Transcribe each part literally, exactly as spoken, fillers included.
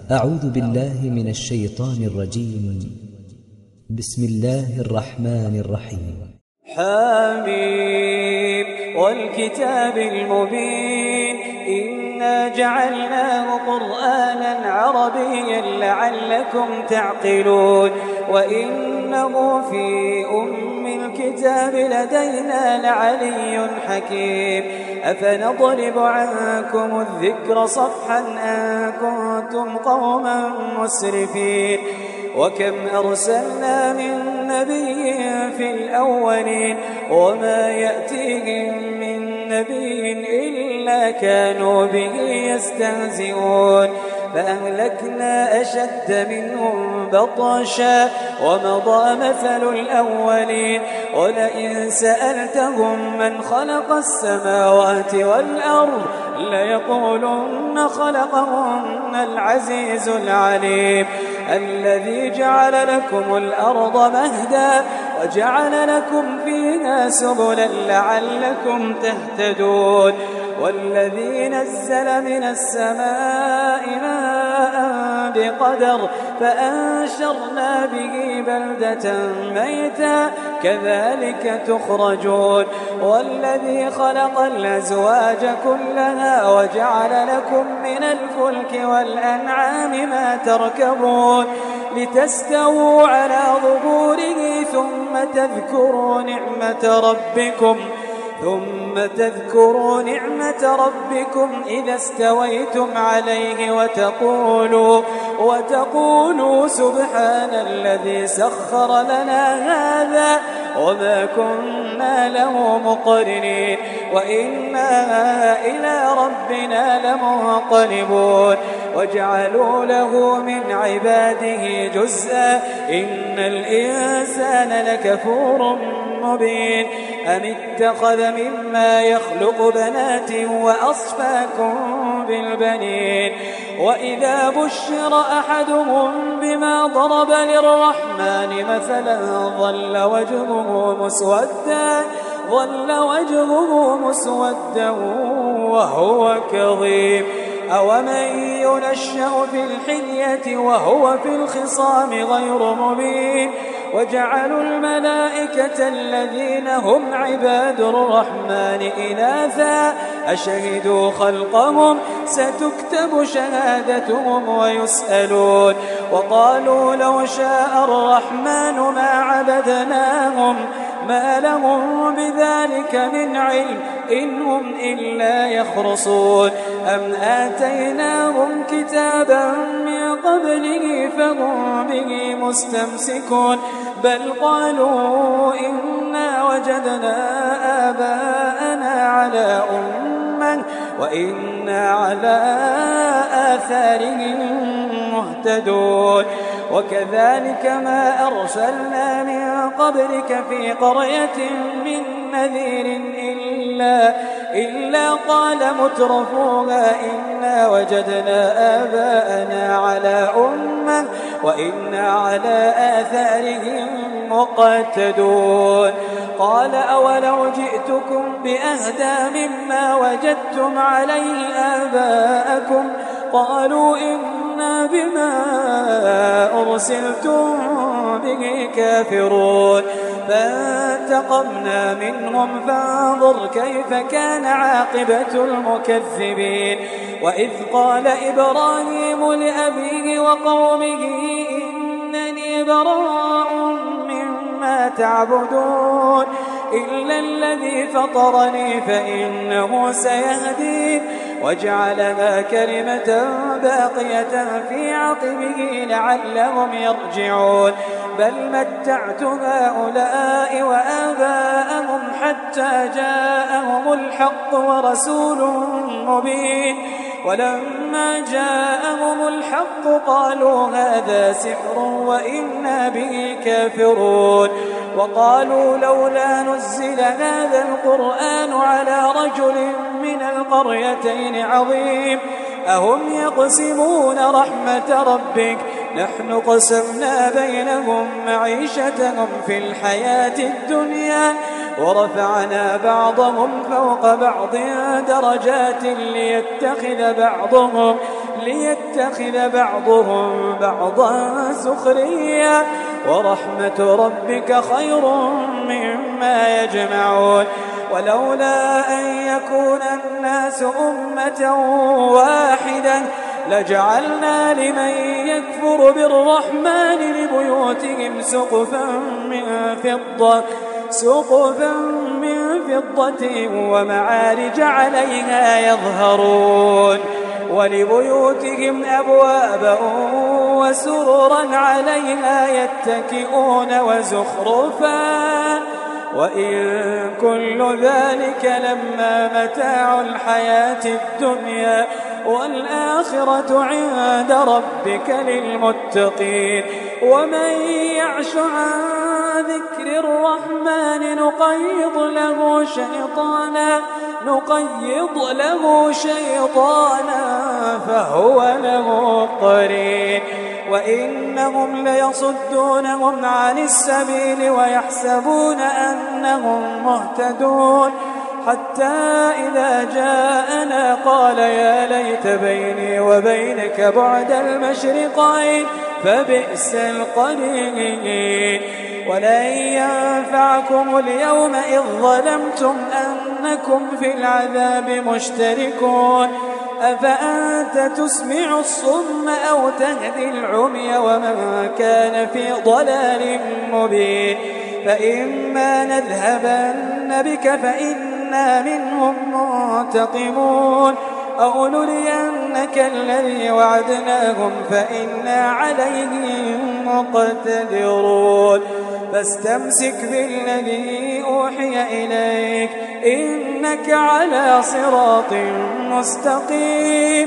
أعوذ بالله من الشيطان الرجيم. بسم الله الرحمن الرحيم. حميم والكتاب المبين إنا جعلناه قرآنا عربيا لعلكم تعقلون وإنه في أم الكتاب لدينا لعلي حكيم أفنضرب عنكم الذكر صفحا أن كنتم قوما مسرفين وكم أرسلنا من نبي في الأولين وما يأتيهم من نبي إلا كانوا به يستهزئون فأهلكنا أشد منهم بطشا ومضى مثل الأولين ولئن سألتهم من خلق السماوات والأرض ليقولن خلقهن العزيز العليم الذي جعل لكم الأرض مهدا وجعل لكم فيها سبلا لعلكم تهتدون والذي نزل من السماء ماء بقدر فأنشرنا به بلدة ميتا كذلك تخرجون والذي خلق الأزواج كلها وجعل لكم من الفلك والأنعام ما تركبون لتستووا على ظهوره ثم تذكروا نعمة ربكم ثم تذكروا نعمة ربكم إذا استويتم عليه وتقولوا وتقولوا سبحان الذي سخر لنا هذا وما كنا له مقرنين وإنا إلى ربنا لمنقلبون وجعلوا له من عباده جزءا إن الإنسان لكفور مبين أم اتخذ مما يخلق بنات وأصفاكم بالبنين وإذا بشر أحدهم بما ضرب للرحمن مثلا ظل وجهه مسودا ظل وجهه مسودا وهو كظيم أومن ينشأ في الحلية وهو في الخصام غير مبين وجعلوا الملائكة الذين هم عباد الرحمن إناثا أشهدوا خلقهم ستكتب شهادتهم ويسألون وقالوا لو شاء الرحمن ما عبدناهم ما لهم بذلك من علم إن هم إلا يخرصون أم آتيناهم كتابا من قبله فهم به مستمسكون بل قالوا إنا وجدنا آباءنا على أمة وإنا على آثارهم مهتدون وكذلك ما أرسلنا من قبلك في قرية من نذير إلا, إلا قال مترفوها إنا وجدنا آباءنا على أمة وإنا على آثارهم مقتدون قال أولو جئتكم بأهدى مما وجدتم عليه آباءكم قالوا إنا بما أرسلتم به كافرون فانتقمنا منهم فانظر كيف كان عاقبة المكذبين وإذ قال إبراهيم لأبيه وقومه إنني براء مما تعبدون إلا الذي فطرني فإنه سيهدين وجعلها كلمة باقية في عقبه لعلهم يرجعون بل متعت هؤلاء وآباءهم حتى جاءهم الحق ورسول مبين ولما جاءهم الحق قالوا هذا سحر وإنا به كافرون وقالوا لولا نزل هذا القرآن على رجل من القريتين عظيم أهم يقسمون رحمة ربك نحن قسمنا بينهم معيشتهم في الحياة الدنيا ورفعنا بعضهم فوق بعض درجات ليتخذ بعضهم ليتخذ بعضهم بعضا سخريا ورحمة ربك خير مما يجمعون ولولا أن يكون الناس أمة واحدة لجعلنا لمن يكفر بالرحمن لبيوتهم سقفا من فضة سقفا من فضة ومعارج عليها يظهرون ولبيوتهم أبوابا وسررا عليها يتكئون وزخرفا وإن كل ذلك لما متاع الحياة الدنيا والآخرة عند ربك للمتقين ومن يعش عن ذكر الرحمن نقيض له شيطانا نقيض له شيطانا فهو له قرين وإنهم ليصدونهم عن السبيل ويحسبون أنهم مهتدون حتى إذا جاءنا قال يا ليت بيني وبينك بعد المشرقين فبئس القرين ولن ينفعكم اليوم إذ ظلمتم أنكم في العذاب مشتركون أفأنت تسمع الصم أو تهدي العمي ومن كان في ضلال مبين فإما نذهبن بك فإنا منهم منتقمون أو نرينك الذي وعدناهم فإنا عليهم مقتدرون فاستمسك بالذي أوحي إليك إنك على صراط مستقيم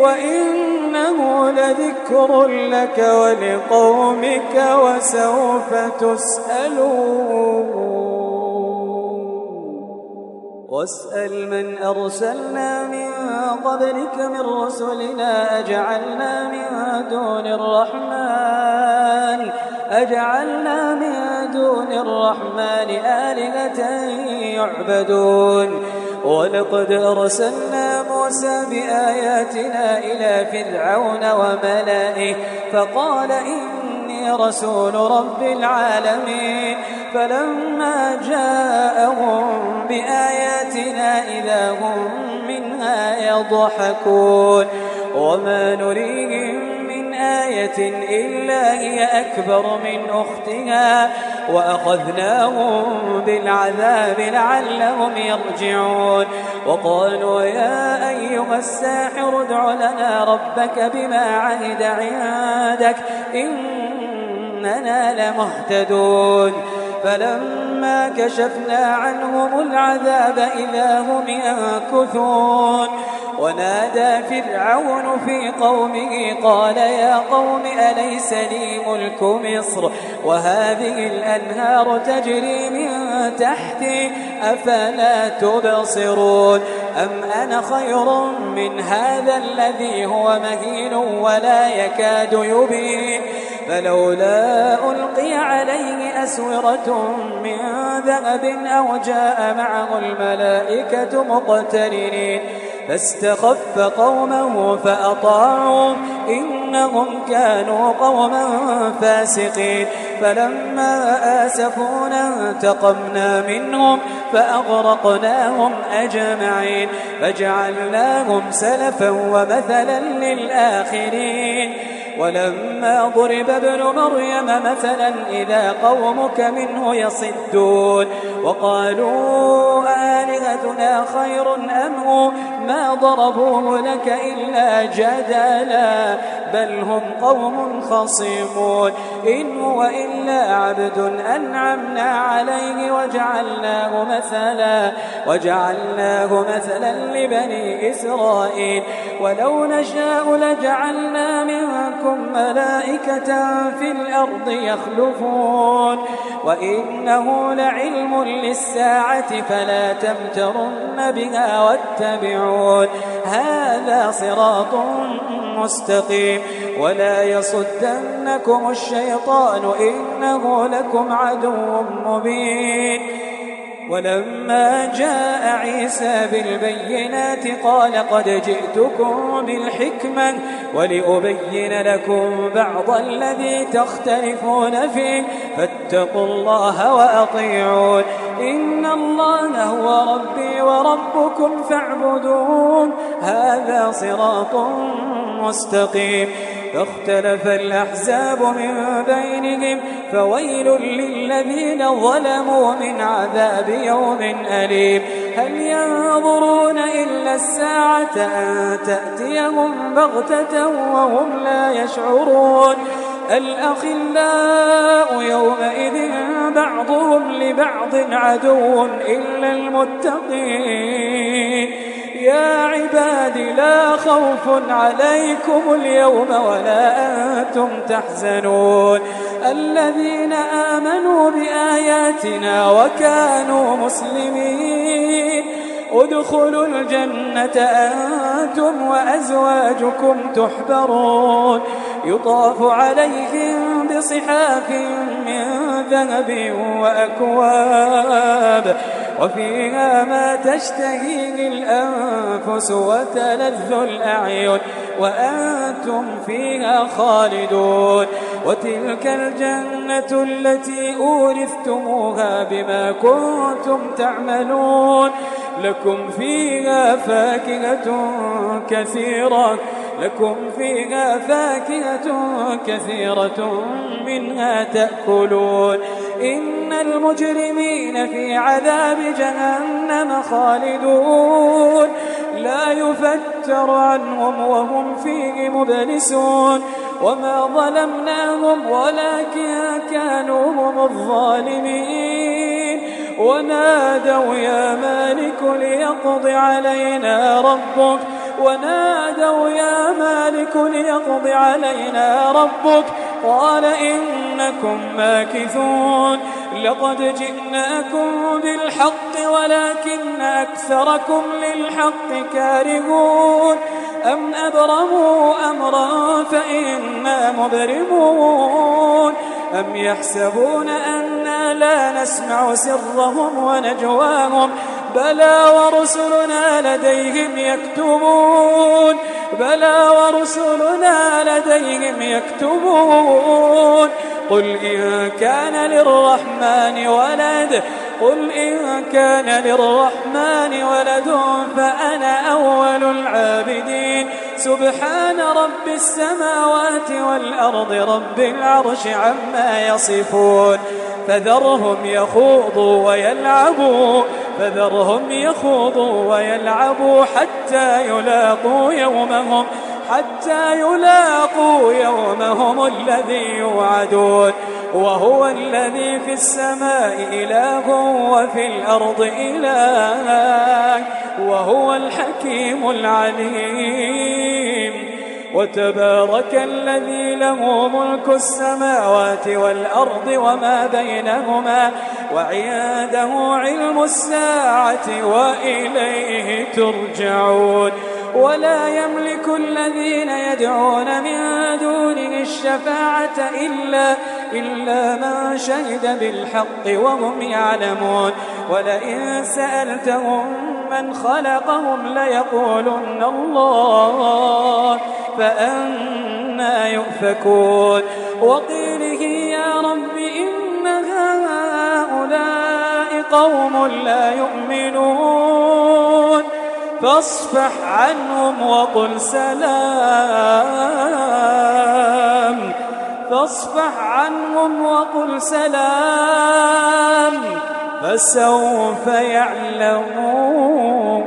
وإنه لذكر لك ولقومك وسوف تسألون واسأل من أرسلنا من قبلك من رسلنا أجعلنا من دون الرحمن أجعلنا من دون الرحمن آلهة يعبدون ولقد أرسلنا موسى بآياتنا إلى فرعون وملئه فقال إني رسول رب العالمين فلما جاءهم بآياتنا إذا هم منها يضحكون وما نريهم من آية إلا هي أكبر من أختها وأخذناهم بالعذاب لعلهم يرجعون وقالوا يا أيها الساحر ادع لنا ربك بما عهد عندك إننا لمهتدون فلما كشفنا عنهم العذاب إذا هم ينكثون ونادى فرعون في قومه قال يا قوم أليس لي ملك مصر وهذه الأنهار تجري من تحتي أفلا تبصرون أم أنا خير من هذا الذي هو مهين ولا يكاد يبين فلولا ألقي عليه أسورة من ذهب أو جاء معه الملائكة مقترنين فاستخف قومه فأطاعوا إنهم كانوا قوما فاسقين فلما آسفونا انتقمنا منهم فأغرقناهم أجمعين فجعلناهم سلفا ومثلا للآخرين ولما ضرب ابن مريم مثلا إذا قومك منه يصدون وقالوا آلهتنا خير أم هو ما ضربوه لك إلا جدلا بل هم قوم خصيمون إن هو إلا عبد أنعمنا عليه وجعلناه مثلا وجعلناه مثلا لبني إسرائيل ولو نشاء لجعلنا منكم ملائكة في الأرض يخلفون وإنه لعلم للساعة فلا تمترن بها واتبعون هذا صراط مستقيم ولا يصدنكم الشيطان إنه لكم عدو مبين ولما جاء عيسى بالبينات قال قد جئتكم بالحكمة ولأبين لكم بعض الذي تختلفون فيه فاتقوا الله وأطيعون إن الله هو ربي وربكم فاعبدون هذا صراط مستقيم. فاختلف الأحزاب من بينهم فويل للذين ظلموا من عذاب يوم أليم. هل ينظرون إلا الساعة أن تأتيهم بغتة وهم لا يشعرون الأخلاء يومئذ بعضهم لبعض عدو إلا المتقين. يا عباد لا خوف عليكم اليوم ولا أنتم تحزنون الذين آمنوا بآياتنا وكانوا مسلمين ادخلوا الجنة أنتم وأزواجكم تحبرون يطاف عليهم بصحاف من ذهب وأكواب وفيها ما تشتهيه الأنفس وتلذ الأعين وأنتم فيها خالدون وتلك الجنة التي أورثتموها بما كنتم تعملون لكم فيها فاكهة كثيرة لكم فيها فاكهة كثيرة منها تأكلون إن المجرمين في عذاب جهنم خالدون لا يفتر عنهم وهم فيه مبلسون وما ظلمناهم ولكن كانوا هم الظالمين ونادوا يا مالك ليقض علينا ربك ونادوا يا مالك ليقض علينا ربك قال إنكم ماكثون لقد جئناكم بالحق ولكن أكثركم للحق كارهون أم أبرموا أمرا فإنا مبرمون أم يحسبون أنا لا نسمع سرهم ونجواهم بلى ورسلنا لديهم يكتبون بلى ورسلنا لديهم يكتبون قل إن كان للرحمن ولد قل إن كان للرحمن ولد فأنا أول العابدين سبحان رب السماوات والأرض رب العرش عما يصفون فذرهم يخوضوا ويلعبوا فذرهم يخوضوا ويلعبوا حتى يلاقوا يومهم حتى يلاقوا يومهم الذي يوعدون وهو الذي في السماء إله وفي الأرض إله وهو الحكيم العليم وتبارك الذي له ملك السماوات والأرض وما بينهما وعنده علم الساعة وإليه ترجعون ولا يملك الذين يدعون من دونه الشفاعة إلا, إلا من شهد بالحق وهم يعلمون ولئن سألتهم من خلقهم ليقولن الله فأنا يؤفكون وقيله يا رب إن هؤلاء قوم لا يؤمنون فاصفح عنهم وقل سلام فاصفح عنهم وقل سلام فسوف يعلمون.